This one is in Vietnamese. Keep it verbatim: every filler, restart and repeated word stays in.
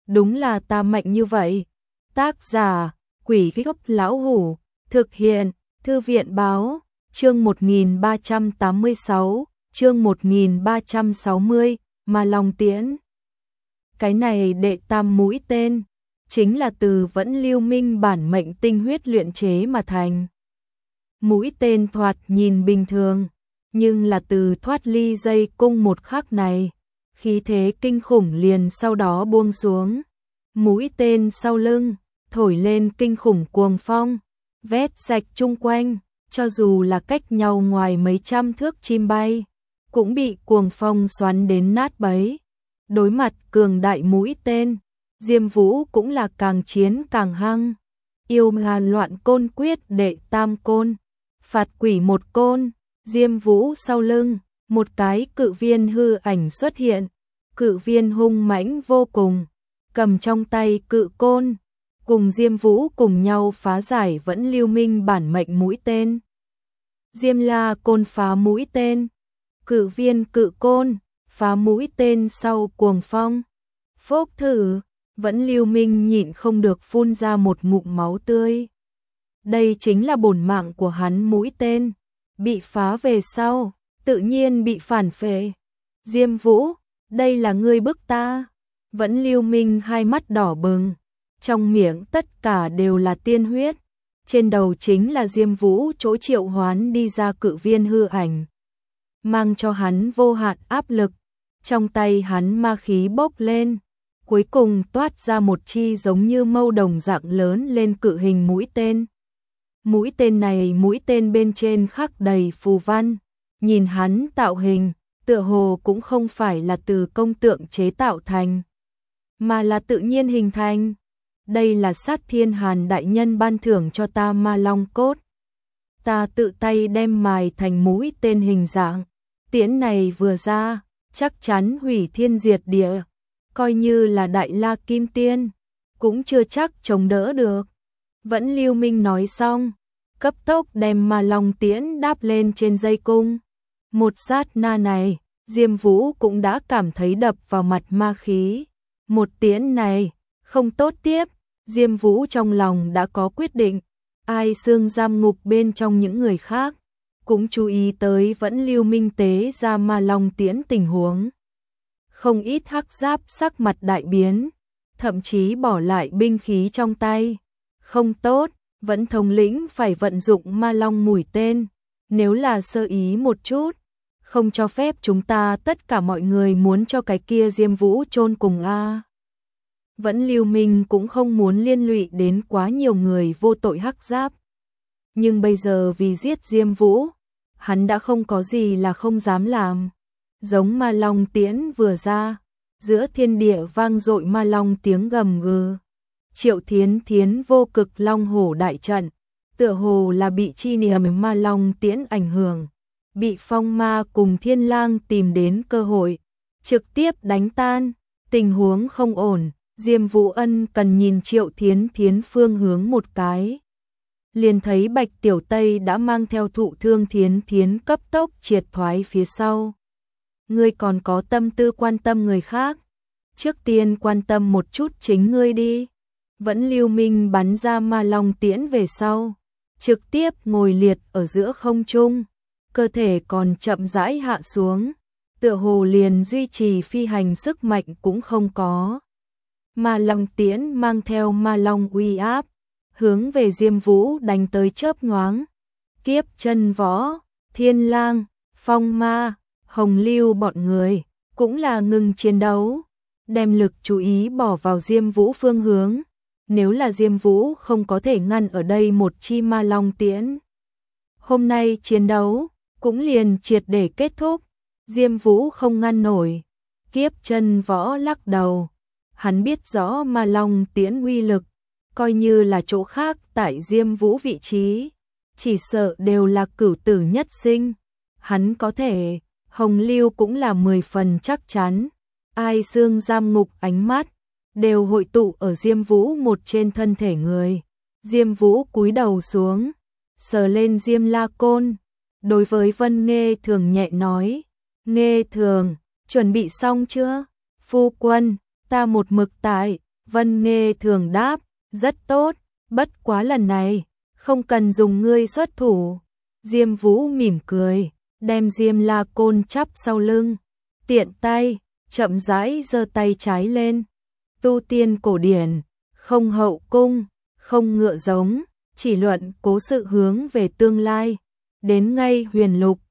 đúng là ta mạnh như vậy. Tác giả, Quỷ Gốc Lão Hủ, thực hiện, Thư viện Báo, chương một nghìn ba trăm tám mươi sáu, chương một nghìn ba trăm sáu mươi, Ma Long Tiễn. Cái này đệ tam mũi tên, chính là từ Vẫn Lưu Minh bản mệnh tinh huyết luyện chế mà thành. Mũi tên thoạt nhìn bình thường, nhưng là từ thoát ly dây cung một khắc này, khí thế kinh khủng liền sau đó buông xuống. Mũi tên sau lưng, thổi lên kinh khủng cuồng phong, vét sạch chung quanh, cho dù là cách nhau ngoài mấy trăm thước chim bay, cũng bị cuồng phong xoắn đến nát bấy. Đối mặt cường đại mũi tên, Diêm Vũ cũng là càng chiến càng hăng. Yêu Hà Loạn Côn Quyết đệ tam côn, phạt quỷ một côn, Diêm Vũ sau lưng, một cái cự viên hư ảnh xuất hiện, cự viên hung mãnh vô cùng, cầm trong tay cự côn, cùng Diêm Vũ cùng nhau phá giải Vẫn Lưu Minh bản mệnh mũi tên. Diêm La côn phá mũi tên, cự viên cự côn phá mũi tên sau cuồng phong. Phốc thử, Vẫn Lưu Minh nhịn không được phun ra một ngụm máu tươi. Đây chính là bổn mạng của hắn mũi tên, bị phá về sau, tự nhiên bị phản phệ. Diêm Vũ, đây là ngươi bức ta. Vẫn Lưu Minh hai mắt đỏ bừng, trong miệng tất cả đều là tiên huyết, trên đầu chính là Diêm Vũ chỗ triệu hoán đi ra cự viên hư ảnh, mang cho hắn vô hạn áp lực. Trong tay hắn ma khí bốc lên, cuối cùng toát ra một chi giống như mâu đồng dạng lớn lên cự hình mũi tên. Mũi tên này mũi tên bên trên khắc đầy phù văn, nhìn hắn tạo hình, tựa hồ cũng không phải là từ công tượng chế tạo thành, mà là tự nhiên hình thành. Đây là Sát Thiên Hàn đại nhân ban thưởng cho ta ma long cốt. Ta tự tay đem mài thành mũi tên hình dạng. Tiễn này vừa ra, chắc chắn hủy thiên diệt địa. Coi như là Đại La Kim Tiên, cũng chưa chắc chống đỡ được. Vẫn Lưu Minh nói xong, cấp tốc đem ma long tiễn đáp lên trên dây cung. Một sát na này, Diêm Vũ cũng đã cảm thấy đập vào mặt ma khí. Một tiễn này, không tốt tiếp. Diêm Vũ trong lòng đã có quyết định. Ai xương giam ngục bên trong những người khác, cũng chú ý tới Vẫn Lưu Minh tế ra ma long tiễn tình huống. Không ít hắc giáp sắc mặt đại biến, thậm chí bỏ lại binh khí trong tay. Không tốt, Vẫn thống lĩnh phải vận dụng ma long mũi tên. Nếu là sơ ý một chút, không cho phép chúng ta tất cả mọi người muốn cho cái kia Diêm Vũ chôn cùng a. Vẫn Lưu Minh cũng không muốn liên lụy đến quá nhiều người vô tội hắc giáp. Nhưng bây giờ vì giết Diêm Vũ, hắn đã không có gì là không dám làm. Giống ma long tiễn vừa ra, giữa thiên địa vang dội ma long tiếng gầm gừ. Triệu Thiến Thiến vô cực long hổ đại trận, tựa hồ là bị chi niệm ma long tiễn ảnh hưởng, bị phong ma cùng thiên lang tìm đến cơ hội, trực tiếp đánh tan. Tình huống không ổn, Diêm Vũ Ân cần nhìn Triệu Thiến Thiến phương hướng một cái, liền thấy Bạch Tiểu Tây đã mang theo thụ thương Thiến Thiến cấp tốc triệt thoái phía sau. Ngươi còn có tâm tư quan tâm người khác, trước tiên quan tâm một chút chính ngươi đi. Vẫn Lưu Minh bắn ra ma long tiễn về sau, trực tiếp ngồi liệt ở giữa không trung, cơ thể còn chậm rãi hạ xuống, tựa hồ liền duy trì phi hành sức mạnh cũng không có. Ma long tiễn mang theo ma long uy áp, hướng về Diêm Vũ đánh tới chớp nhoáng. Kiếp chân võ, thiên lang, phong ma, hồng lưu bọn người, cũng là ngừng chiến đấu, đem lực chú ý bỏ vào Diêm Vũ phương hướng. Nếu là Diêm Vũ không có thể ngăn ở đây một chi ma long tiễn, hôm nay chiến đấu cũng liền triệt để kết thúc. Diêm Vũ không ngăn nổi. Kiếp chân võ lắc đầu, hắn biết rõ ma long tiễn uy lực, coi như là chỗ khác tại Diêm Vũ vị trí, chỉ sợ đều là cửu tử nhất sinh. Hắn có thể, hồng lưu cũng là mười phần chắc chắn. Ai xương giam ngục ánh mắt đều hội tụ ở Diêm Vũ một trên thân thể người. Diêm Vũ cúi đầu xuống, sờ lên Diêm La côn, đối với Vân Nghê Thường nhẹ nói: "Nghê Thường, chuẩn bị xong chưa?" "Phu quân, ta một mực tại." Vân Nghê thường đáp, rất tốt, bất quá lần này, không cần dùng ngươi xuất thủ. Diêm Vũ mỉm cười, đem Diêm La Côn chắp sau lưng, tiện tay, chậm rãi giơ tay trái lên. Tu tiên cổ điển, không hậu cung, không ngựa giống, chỉ luận cố sự hướng về tương lai. Đến ngay huyền lục,